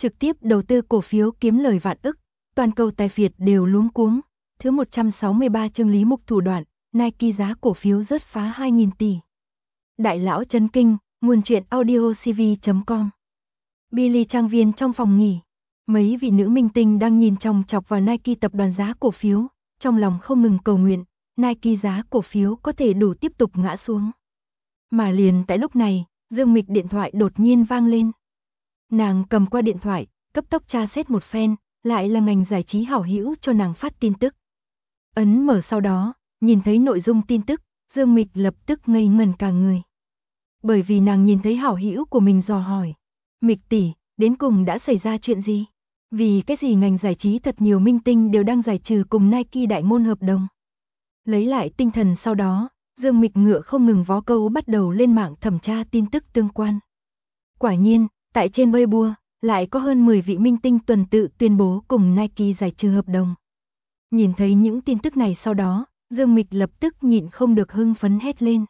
trực tiếp đầu tư cổ phiếu kiếm lời vạn ức, toàn cầu tài phiệt đều luống cuống. Thứ 163 chương Lý Mục thủ đoạn, Nike giá cổ phiếu rớt phá 2.000 tỷ. Đại lão chấn kinh, nguồn truyện audiocv.com. Billy trang viên trong phòng nghỉ. Mấy vị nữ minh tinh đang nhìn chòng chọc vào Nike tập đoàn giá cổ phiếu, trong lòng không ngừng cầu nguyện, Nike giá cổ phiếu có thể đủ tiếp tục ngã xuống. Mà liền tại lúc này, Dương Mịch điện thoại đột nhiên vang lên. Nàng cầm qua điện thoại, cấp tốc tra xét một phen, lại là ngành giải trí hảo hữu cho nàng phát tin tức. Ấn mở sau đó, nhìn thấy nội dung tin tức, Dương Mịch lập tức ngây ngẩn cả người. Bởi vì nàng nhìn thấy hảo hữu của mình dò hỏi, Mịch tỷ, đến cùng đã xảy ra chuyện gì? Vì cái gì ngành giải trí thật nhiều minh tinh đều đang giải trừ cùng Nike đại ngôn hợp đồng? Lấy lại tinh thần sau đó, Dương Mịch ngựa không ngừng vó câu bắt đầu lên mạng thẩm tra tin tức tương quan. Quả nhiên, tại trên Weibo, lại có hơn 10 vị minh tinh tuần tự tuyên bố cùng Nike giải trừ hợp đồng. Nhìn thấy những tin tức này sau đó, Dương Mịch lập tức nhịn không được hưng phấn hét lên.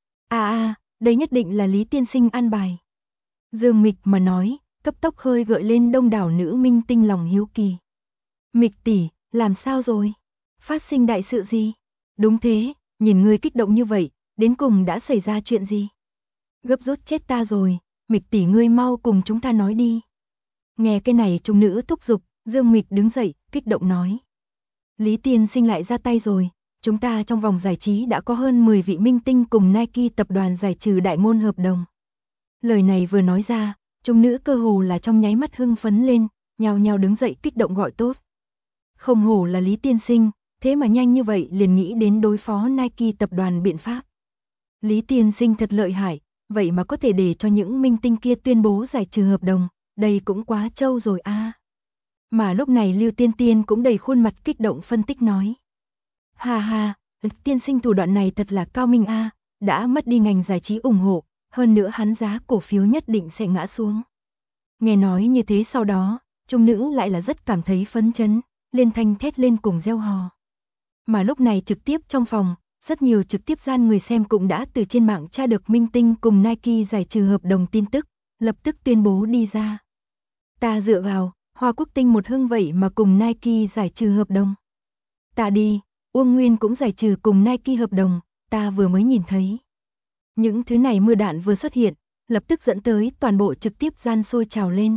Đây nhất định là Lý tiên sinh an bài. Dương Mịch mà nói, cấp tốc hơi gợi lên đông đảo nữ minh tinh lòng hiếu kỳ. Mịch tỷ, làm sao rồi? Phát sinh đại sự gì? Đúng thế, nhìn ngươi kích động như vậy, đến cùng đã xảy ra chuyện gì? Gấp rút chết ta rồi, Mịch tỷ ngươi mau cùng chúng ta nói đi. Nghe cái này trung nữ thúc giục, Dương Mịch đứng dậy, kích động nói. Lý tiên sinh lại ra tay rồi, chúng ta trong vòng giải trí đã có hơn 10 vị minh tinh cùng Nike tập đoàn giải trừ đại ngôn hợp đồng. Lời này vừa nói ra, trung nữ cơ hồ là trong nháy mắt hưng phấn lên, nhao nhao đứng dậy kích động gọi tốt. Không hổ là Lý tiên sinh, thế mà nhanh như vậy liền nghĩ đến đối phó Nike tập đoàn biện pháp. Lý tiên sinh thật lợi hại, vậy mà có thể để cho những minh tinh kia tuyên bố giải trừ hợp đồng, đây cũng quá trâu rồi a. Mà lúc này Lưu Tiên Tiên cũng đầy khuôn mặt kích động phân tích nói. Ha, tiên sinh thủ đoạn này thật là cao minh a, đã mất đi ngành giải trí ủng hộ, hơn nữa hắn giá cổ phiếu nhất định sẽ ngã xuống. Nghe nói như thế sau đó, trung nữ lại là rất cảm thấy phấn chấn, liên thanh thét lên cùng reo hò. Mà lúc này trực tiếp trong phòng, rất nhiều trực tiếp gian người xem cũng đã từ trên mạng tra được minh tinh cùng Nike giải trừ hợp đồng tin tức, lập tức tuyên bố đi ra. Ta dựa vào, Hoa Quốc Tinh một hưng vậy mà cùng Nike giải trừ hợp đồng. Ta đi, Uông Nguyên cũng giải trừ cùng Nike hợp đồng, ta vừa mới nhìn thấy. Những thứ này mưa đạn vừa xuất hiện, lập tức dẫn tới toàn bộ trực tiếp gian sôi trào lên.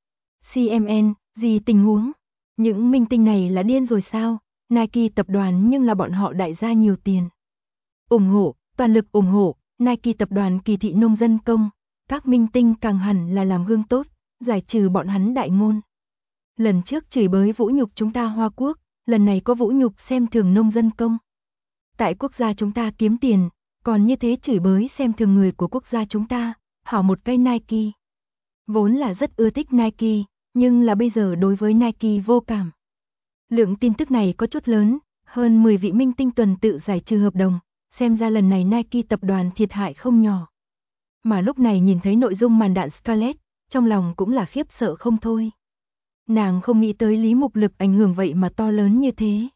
CMN, gì tình huống? Những minh tinh này là điên rồi sao? Nike tập đoàn nhưng là bọn họ đại gia nhiều tiền. Ủng hộ, toàn lực ủng hộ, Nike tập đoàn kỳ thị nông dân công, các minh tinh càng hẳn là làm gương tốt, giải trừ bọn hắn đại ngôn. Lần trước chửi bới vũ nhục chúng ta Hoa Quốc, lần này có vũ nhục xem thường nông dân công. Tại quốc gia chúng ta kiếm tiền, còn như thế chửi bới xem thường người của quốc gia chúng ta, hảo một cái Nike. Vốn là rất ưa thích Nike, nhưng là bây giờ đối với Nike vô cảm. Lượng tin tức này có chút lớn, hơn 10 vị minh tinh tuần tự giải trừ hợp đồng, xem ra lần này Nike tập đoàn thiệt hại không nhỏ. Mà lúc này nhìn thấy nội dung màn đạn Scarlett, trong lòng cũng là khiếp sợ không thôi. Nàng không nghĩ tới Lý Mục lực ảnh hưởng vậy mà to lớn như thế.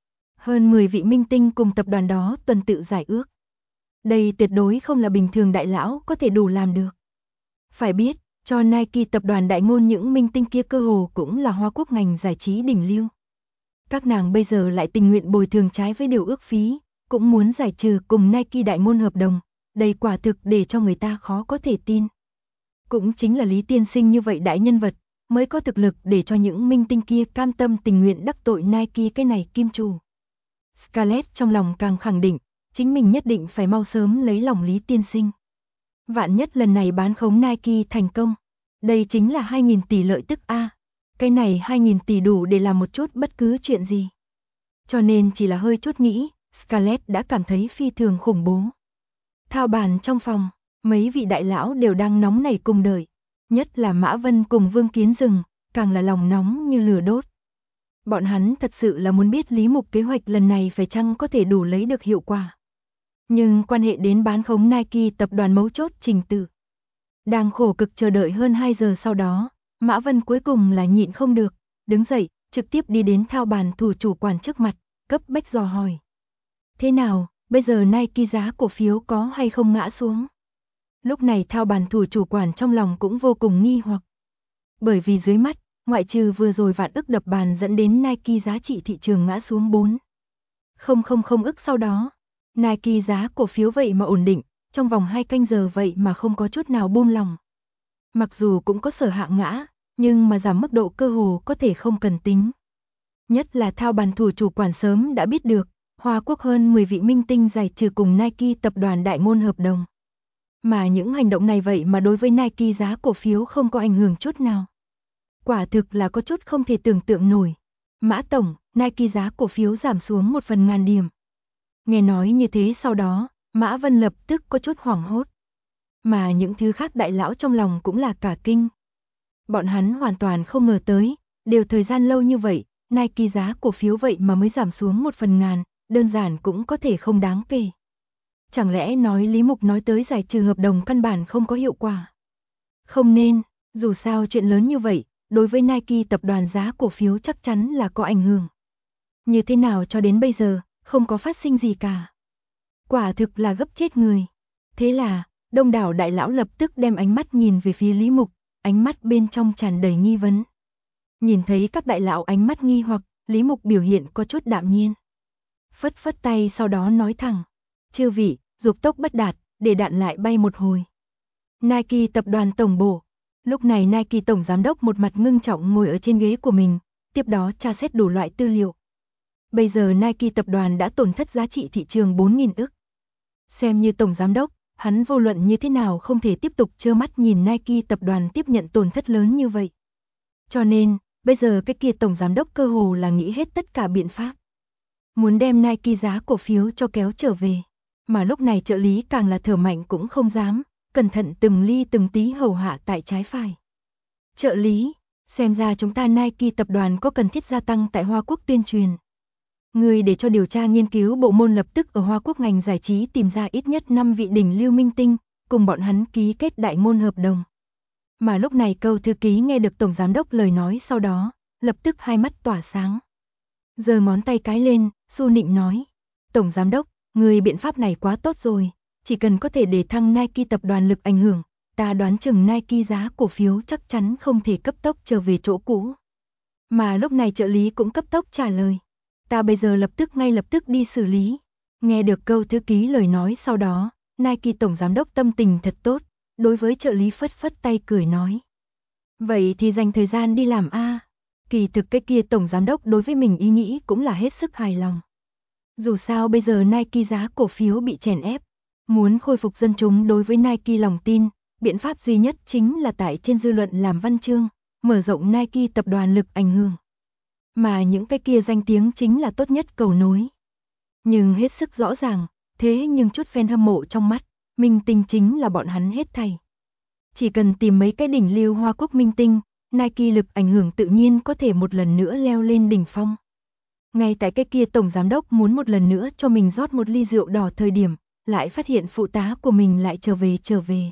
Hơn 10 vị minh tinh cùng tập đoàn đó tuần tự giải ước. Đây tuyệt đối không là bình thường đại lão có thể đủ làm được. Phải biết, cho Nike tập đoàn đại ngôn những minh tinh kia cơ hồ cũng là Hoa Quốc ngành giải trí đỉnh lưu. Các nàng bây giờ lại tình nguyện bồi thường trái với điều ước phí, cũng muốn giải trừ cùng Nike đại ngôn hợp đồng, đây quả thực để cho người ta khó có thể tin. Cũng chính là Lý tiên sinh như vậy đại nhân vật, mới có thực lực để cho những minh tinh kia cam tâm tình nguyện đắc tội Nike cái này kim chủ. Scarlett trong lòng càng khẳng định, chính mình nhất định phải mau sớm lấy lòng Lý tiên sinh. Vạn nhất lần này bán khống Nike thành công, đây chính là 2.000 tỷ lợi tức a. Cái này 2.000 tỷ đủ để làm một chút bất cứ chuyện gì. Cho nên chỉ là hơi chút nghĩ, Scarlett đã cảm thấy phi thường khủng bố. Thao bàn trong phòng, mấy vị đại lão đều đang nóng nảy cùng đợi. Nhất là Mã Vân cùng Vương Kiến Dừng, càng là lòng nóng như lửa đốt. Bọn hắn thật sự là muốn biết Lý Mục kế hoạch lần này phải chăng có thể đủ lấy được hiệu quả. Nhưng quan hệ đến bán khống Nike tập đoàn mấu chốt trình tự. Đang khổ cực chờ đợi hơn 2 giờ sau đó, Mã Vân cuối cùng là nhịn không được, đứng dậy, trực tiếp đi đến thao bàn thủ chủ quản trước mặt, cấp bách dò hỏi. Thế nào, bây giờ Nike giá cổ phiếu có hay không ngã xuống? Lúc này thao bàn thủ chủ quản trong lòng cũng vô cùng nghi hoặc. Bởi vì dưới mắt, ngoại trừ vừa rồi vạn ức đập bàn dẫn đến Nike giá trị thị trường ngã xuống 4,000 ức sau đó. Nike giá cổ phiếu vậy mà ổn định, trong vòng 2 canh giờ vậy mà không có chút nào buông lỏng. Mặc dù cũng có sở hạ ngã, nhưng mà giảm mức độ cơ hồ có thể không cần tính. Nhất là thao bàn thủ chủ quản sớm đã biết được, Hoa Quốc hơn 10 vị minh tinh giải trừ cùng Nike tập đoàn đại ngôn hợp đồng. Mà những hành động này vậy mà đối với Nike giá cổ phiếu không có ảnh hưởng chút nào. Quả thực là có chút không thể tưởng tượng nổi. Mã tổng, Nike giá cổ phiếu giảm xuống 1/1000 điểm. Nghe nói như thế sau đó, Mã Vân lập tức có chút hoảng hốt. Mà những thứ khác đại lão trong lòng cũng là cả kinh. Bọn hắn hoàn toàn không ngờ tới, đều thời gian lâu như vậy, Nike giá cổ phiếu vậy mà mới giảm xuống 1/1000, đơn giản cũng có thể không đáng kể. Chẳng lẽ nói Lý Mục nói tới giải trừ hợp đồng căn bản không có hiệu quả? Không nên, dù sao chuyện lớn như vậy, đối với Nike tập đoàn giá cổ phiếu chắc chắn là có ảnh hưởng. Như thế nào cho đến bây giờ, không có phát sinh gì cả. Quả thực là gấp chết người. Thế là, đông đảo đại lão lập tức đem ánh mắt nhìn về phía Lý Mục, ánh mắt bên trong tràn đầy nghi vấn. Nhìn thấy các đại lão ánh mắt nghi hoặc, Lý Mục biểu hiện có chút đạm nhiên. Phất phất tay sau đó nói thẳng, chư vị, dục tốc bất đạt, để đạn lại bay một hồi. Nike tập đoàn tổng bộ. Lúc này Nike tổng giám đốc một mặt ngưng trọng ngồi ở trên ghế của mình, tiếp đó tra xét đủ loại tư liệu. Bây giờ Nike tập đoàn đã tổn thất giá trị thị trường 4.000 ức. Xem như tổng giám đốc, hắn vô luận như thế nào không thể tiếp tục trơ mắt nhìn Nike tập đoàn tiếp nhận tổn thất lớn như vậy. Cho nên, bây giờ cái kia tổng giám đốc cơ hồ là nghĩ hết tất cả biện pháp. Muốn đem Nike giá cổ phiếu cho kéo trở về. Mà lúc này trợ lý càng là thở mạnh cũng không dám, cẩn thận từng ly từng tí hầu hạ tại trái phải. Trợ lý, xem ra chúng ta Nike tập đoàn có cần thiết gia tăng tại Hoa Quốc tuyên truyền. Người để cho điều tra nghiên cứu bộ môn lập tức ở Hoa Quốc ngành giải trí tìm ra ít nhất 5 vị đỉnh lưu minh tinh, cùng bọn hắn ký kết đại ngôn hợp đồng. Mà lúc này Câu thư ký nghe được tổng giám đốc lời nói sau đó, lập tức hai mắt tỏa sáng. Giơ ngón tay cái lên, su nịnh nói, tổng giám đốc, người biện pháp này quá tốt rồi, chỉ cần có thể để thăng Nike tập đoàn lực ảnh hưởng, ta đoán chừng Nike giá cổ phiếu chắc chắn không thể cấp tốc trở về chỗ cũ. Mà lúc này trợ lý cũng cấp tốc trả lời, ta bây giờ ngay lập tức đi xử lý. Nghe được Câu thư ký lời nói sau đó, Nike tổng giám đốc tâm tình thật tốt, đối với trợ lý phất phất tay cười nói. Vậy thì dành thời gian đi làm a. Kỳ thực cái kia tổng giám đốc đối với mình ý nghĩ cũng là hết sức hài lòng. Dù sao bây giờ Nike giá cổ phiếu bị chèn ép, muốn khôi phục dân chúng đối với Nike lòng tin, biện pháp duy nhất chính là tại trên dư luận làm văn chương, mở rộng Nike tập đoàn lực ảnh hưởng. Mà những cái kia danh tiếng chính là tốt nhất cầu nối. Nhưng hết sức rõ ràng, thế nhưng chút fan hâm mộ trong mắt, minh tinh chính là bọn hắn hết thảy. Chỉ cần tìm mấy cái đỉnh lưu Hoa Quốc minh tinh, Nike lực ảnh hưởng tự nhiên có thể một lần nữa leo lên đỉnh phong. Ngay tại cái kia tổng giám đốc muốn một lần nữa cho mình rót một ly rượu đỏ thời điểm, lại phát hiện phụ tá của mình lại trở về.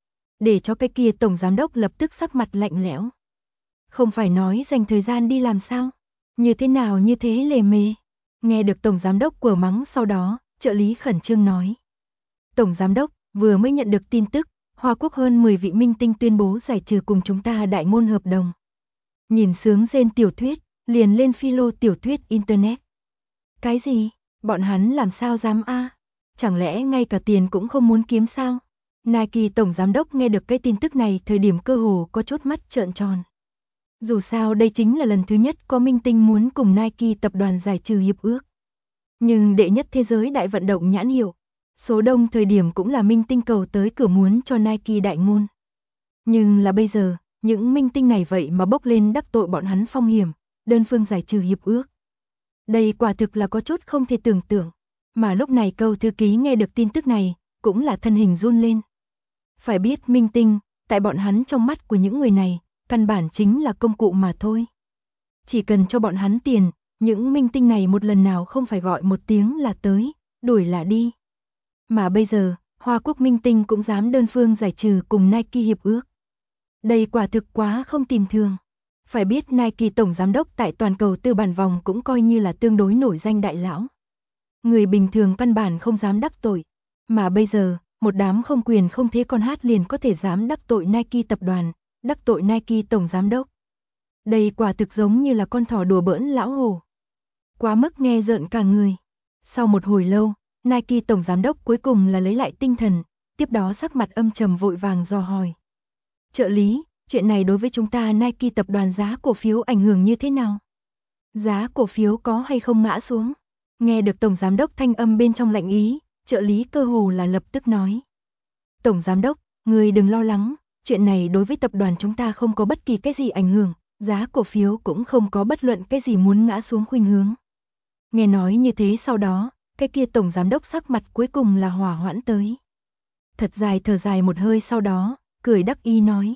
Để cho cái kia tổng giám đốc lập tức sắc mặt lạnh lẽo. Không phải nói dành thời gian đi làm sao? Như thế nào như thế lề mề? Nghe được tổng giám đốc quở mắng sau đó, trợ lý khẩn trương nói. Tổng giám đốc, vừa mới nhận được tin tức, Hoa Quốc hơn 10 vị minh tinh tuyên bố giải trừ cùng chúng ta đại ngôn hợp đồng. Nhìn sướng rên tiểu thuyết, liền lên philo tiểu thuyết internet. Cái gì? Bọn hắn làm sao dám a? Chẳng lẽ ngay cả tiền cũng không muốn kiếm sao? Nike tổng giám đốc nghe được cái tin tức này thời điểm cơ hồ có chốt mắt trợn tròn. Dù sao đây chính là lần thứ nhất có minh tinh muốn cùng Nike tập đoàn giải trừ hiệp ước. Nhưng đệ nhất thế giới đại vận động nhãn hiệu, số đông thời điểm cũng là minh tinh cầu tới cửa muốn cho Nike đại ngôn. Nhưng là bây giờ, những minh tinh này vậy mà bốc lên đắc tội bọn hắn phong hiểm, đơn phương giải trừ hiệp ước. Đây quả thực là có chút không thể tưởng tượng. Mà lúc này Câu thư ký nghe được tin tức này, cũng là thân hình run lên. Phải biết minh tinh, tại bọn hắn trong mắt của những người này, căn bản chính là công cụ mà thôi. Chỉ cần cho bọn hắn tiền, những minh tinh này một lần nào không phải gọi một tiếng là tới, đuổi là đi. Mà bây giờ, Hoa Quốc minh tinh cũng dám đơn phương giải trừ cùng Nike hiệp ước. Đây quả thực quá không tìm thường. Phải biết Nike tổng giám đốc tại toàn cầu tư bản vòng cũng coi như là tương đối nổi danh đại lão. Người bình thường căn bản không dám đắc tội. Mà bây giờ, một đám không quyền không thế con hát liền có thể dám đắc tội Nike tập đoàn. đắc tội Nike tổng giám đốc. Đây quả thực giống như là con thỏ đùa bỡn lão hổ. Quá mức nghe rợn cả người. Sau một hồi lâu, Nike tổng giám đốc cuối cùng là lấy lại tinh thần, tiếp đó sắc mặt âm trầm vội vàng dò hỏi. Trợ lý, chuyện này đối với chúng ta Nike tập đoàn giá cổ phiếu ảnh hưởng như thế nào? Giá cổ phiếu có hay không ngã xuống? Nghe được tổng giám đốc thanh âm bên trong lạnh ý, trợ lý cơ hồ là lập tức nói. Tổng giám đốc, người đừng lo lắng, chuyện này đối với tập đoàn chúng ta không có bất kỳ cái gì ảnh hưởng, giá cổ phiếu cũng không có bất luận cái gì muốn ngã xuống khuynh hướng. Nghe nói như thế sau đó, cái kia tổng giám đốc sắc mặt cuối cùng là hỏa hoãn tới. Thật dài thở dài một hơi sau đó, cười đắc ý nói.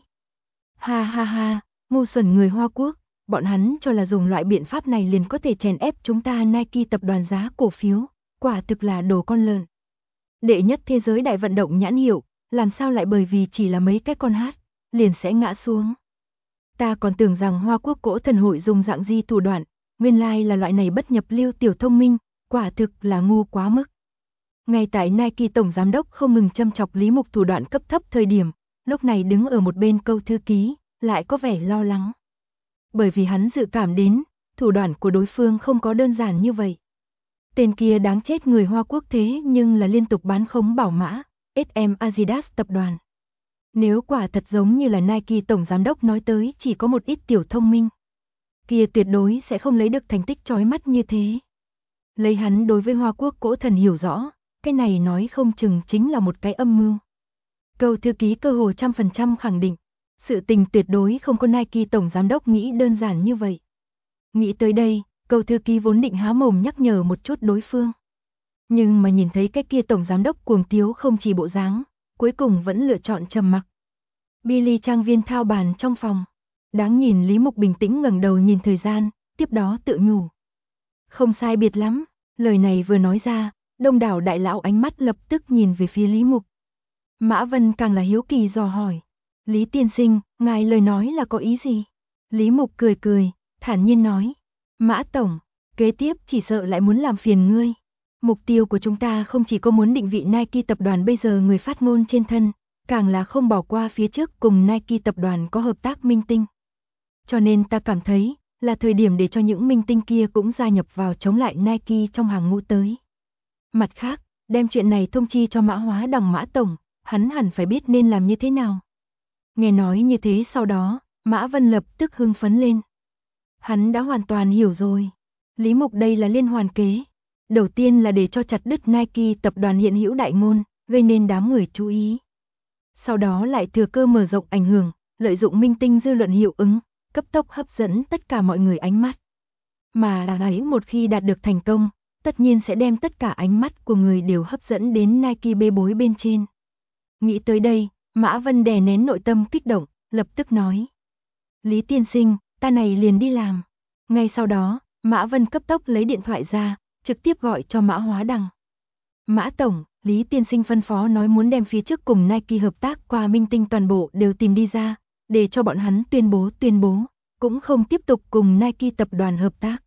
Ha ha ha, ngu xuẩn người Hoa Quốc, bọn hắn cho là dùng loại biện pháp này liền có thể chèn ép chúng ta Nike tập đoàn giá cổ phiếu, quả thực là đồ con lợn. Đệ nhất thế giới đại vận động nhãn hiệu, làm sao lại bởi vì chỉ là mấy cái con hát, liền sẽ ngã xuống. Ta còn tưởng rằng Hoa Quốc cỗ thần hội dùng dạng gì thủ đoạn, nguyên lai là loại này bất nhập lưu tiểu thông minh, quả thực là ngu quá mức. Ngay tại Nike tổng giám đốc không ngừng châm chọc Lý Mục thủ đoạn cấp thấp thời điểm, lúc này đứng ở một bên câu thư ký, lại có vẻ lo lắng. Bởi vì hắn dự cảm đến, thủ đoạn của đối phương không có đơn giản như vậy. Tên kia đáng chết người Hoa Quốc thế nhưng là liên tục bán khống bảo mã, SM Adidas tập đoàn. Nếu quả thật giống như là Nike tổng giám đốc nói tới chỉ có một ít tiểu thông minh, kia tuyệt đối sẽ không lấy được thành tích chói mắt như thế. Lấy hắn đối với Hoa Quốc cỗ thần hiểu rõ, cái này nói không chừng chính là một cái âm mưu. Câu thư ký cơ hồ 100% khẳng định, sự tình tuyệt đối không có Nike tổng giám đốc nghĩ đơn giản như vậy. Nghĩ tới đây, câu thư ký vốn định há mồm nhắc nhở một chút đối phương. Nhưng mà nhìn thấy cái kia tổng giám đốc cuồng tiếu không chỉ bộ dáng, cuối cùng vẫn lựa chọn trầm mặc. Billy trang viên thao bàn trong phòng. Đáng nhìn Lý Mục bình tĩnh ngẩng đầu nhìn thời gian, tiếp đó tự nhủ. Không sai biệt lắm, lời này vừa nói ra, đông đảo đại lão ánh mắt lập tức nhìn về phía Lý Mục. Mã Vân càng là hiếu kỳ dò hỏi. Lý tiên sinh, ngài lời nói là có ý gì? Lý Mục cười cười, thản nhiên nói. Mã tổng, kế tiếp chỉ sợ lại muốn làm phiền ngươi. Mục tiêu của chúng ta không chỉ có muốn định vị Nike tập đoàn bây giờ người phát ngôn trên thân, càng là không bỏ qua phía trước cùng Nike tập đoàn có hợp tác minh tinh. Cho nên ta cảm thấy, là thời điểm để cho những minh tinh kia cũng gia nhập vào chống lại Nike trong hàng ngũ tới. Mặt khác, đem chuyện này thông chi cho Mã Hóa Đằng Mã tổng, hắn hẳn phải biết nên làm như thế nào. Nghe nói như thế sau đó, Mã Vân lập tức hưng phấn lên. Hắn đã hoàn toàn hiểu rồi. Lý Mục đây là liên hoàn kế. Đầu tiên là để cho chặt đứt Nike tập đoàn hiện hữu đại ngôn, gây nên đám người chú ý. Sau đó lại thừa cơ mở rộng ảnh hưởng, lợi dụng minh tinh dư luận hiệu ứng, cấp tốc hấp dẫn tất cả mọi người ánh mắt. Mà là ấy một khi đạt được thành công, tất nhiên sẽ đem tất cả ánh mắt của người đều hấp dẫn đến Nike bê bối bên trên. Nghĩ tới đây, Mã Vân đè nén nội tâm kích động, lập tức nói. Lý tiên sinh, ta này liền đi làm. Ngay sau đó, Mã Vân cấp tốc lấy điện thoại ra, trực tiếp gọi cho Mã Hóa Đằng. Mã tổng, Lý tiên sinh phân phó nói muốn đem phía trước cùng Nike hợp tác qua minh tinh toàn bộ đều tìm đi ra, để cho bọn hắn tuyên bố, cũng không tiếp tục cùng Nike tập đoàn hợp tác.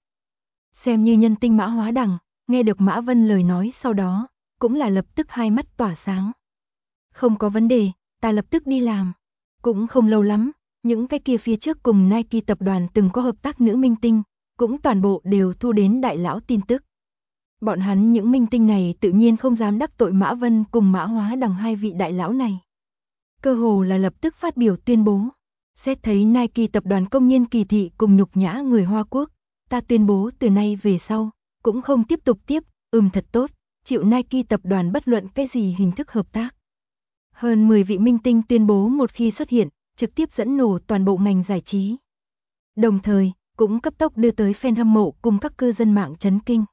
Xem như nhân tinh Mã Hóa Đằng, nghe được Mã Vân lời nói sau đó, cũng là lập tức hai mắt tỏa sáng. Không có vấn đề, ta lập tức đi làm. Cũng không lâu lắm, những cái kia phía trước cùng Nike tập đoàn từng có hợp tác nữ minh tinh, cũng toàn bộ đều thu đến đại lão tin tức. Bọn hắn những minh tinh này tự nhiên không dám đắc tội Mã Vân cùng Mã Hóa Đằng hai vị đại lão này. Cơ hồ là lập tức phát biểu tuyên bố. Xét thấy Nike tập đoàn công nhiên kỳ thị cùng nhục nhã người Hoa Quốc, ta tuyên bố từ nay về sau, cũng không tiếp tục thật tốt, chịu Nike tập đoàn bất luận cái gì hình thức hợp tác. Hơn 10 vị minh tinh tuyên bố một khi xuất hiện, trực tiếp dẫn nổ toàn bộ ngành giải trí. Đồng thời, cũng cấp tốc đưa tới fan hâm mộ cùng các cư dân mạng chấn kinh.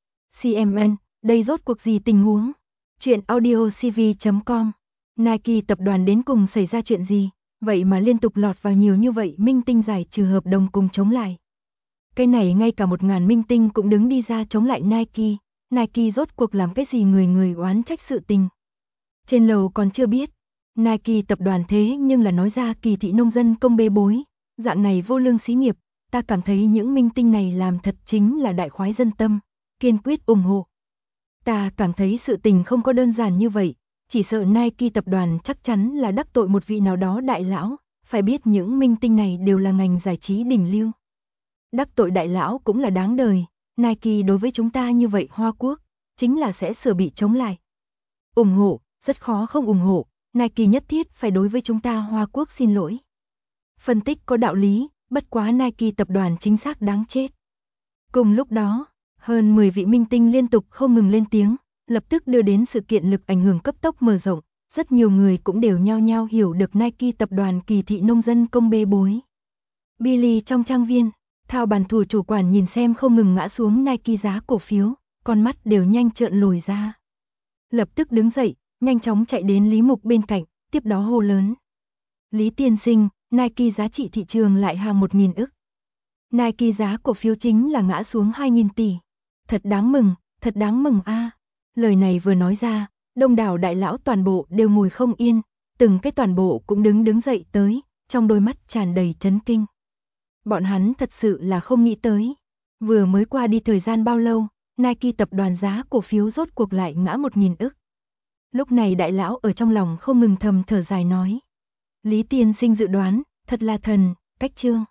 CMN, đây rốt cuộc gì tình huống? Chuyện audiocv.com. Nike tập đoàn đến cùng xảy ra chuyện gì? Vậy mà liên tục lọt vào nhiều như vậy minh tinh giải trừ hợp đồng cùng chống lại. Cái này ngay cả 1000 minh tinh cũng đứng đi ra chống lại Nike. Nike rốt cuộc làm cái gì người oán trách sự tình. Trên lầu còn chưa biết. Nike tập đoàn thế nhưng là nói ra kỳ thị nông dân công bê bối. Dạng này vô lương xí nghiệp. Ta cảm thấy những minh tinh này làm thật chính là đại khoái dân tâm. Kiên quyết ủng hộ. Ta cảm thấy sự tình không có đơn giản như vậy. Chỉ sợ Nike tập đoàn chắc chắn là đắc tội một vị nào đó đại lão. phải biết những minh tinh này đều là ngành giải trí đỉnh lưu. Đắc tội đại lão cũng là đáng đời, Nike đối với chúng ta như vậy Hoa Quốc, chính là sẽ sửa bị chống lại. Ủng hộ, rất khó không ủng hộ, Nike nhất thiết phải đối với chúng ta Hoa Quốc xin lỗi. Phân tích có đạo lý, bất quá Nike tập đoàn chính xác đáng chết. Cùng lúc đó, hơn 10 vị minh tinh liên tục không ngừng lên tiếng, lập tức đưa đến sự kiện lực ảnh hưởng cấp tốc mở rộng, rất nhiều người cũng đều nhao nhao hiểu được Nike tập đoàn kỳ thị nông dân công bê bối. Billy trong trang viên, thao bàn thủ chủ quản nhìn xem không ngừng ngã xuống Nike giá cổ phiếu, con mắt đều nhanh trợn lồi ra. Lập tức đứng dậy, nhanh chóng chạy đến Lý Mục bên cạnh, tiếp đó hô lớn. Lý tiên sinh, Nike giá trị thị trường lại hàng 1.000 ức. Nike giá cổ phiếu chính là ngã xuống 2.000 tỷ. Thật đáng mừng a. Lời này vừa nói ra, đông đảo đại lão toàn bộ đều ngồi không yên, từng cái toàn bộ cũng đứng dậy tới, trong đôi mắt tràn đầy chấn kinh. Bọn hắn thật sự là không nghĩ tới. Vừa mới qua đi thời gian bao lâu, Nike tập đoàn giá cổ phiếu rốt cuộc lại ngã 1.000 ức. Lúc này đại lão ở trong lòng không ngừng thầm thở dài nói. Lý tiên sinh dự đoán, thật là thần, cách chương.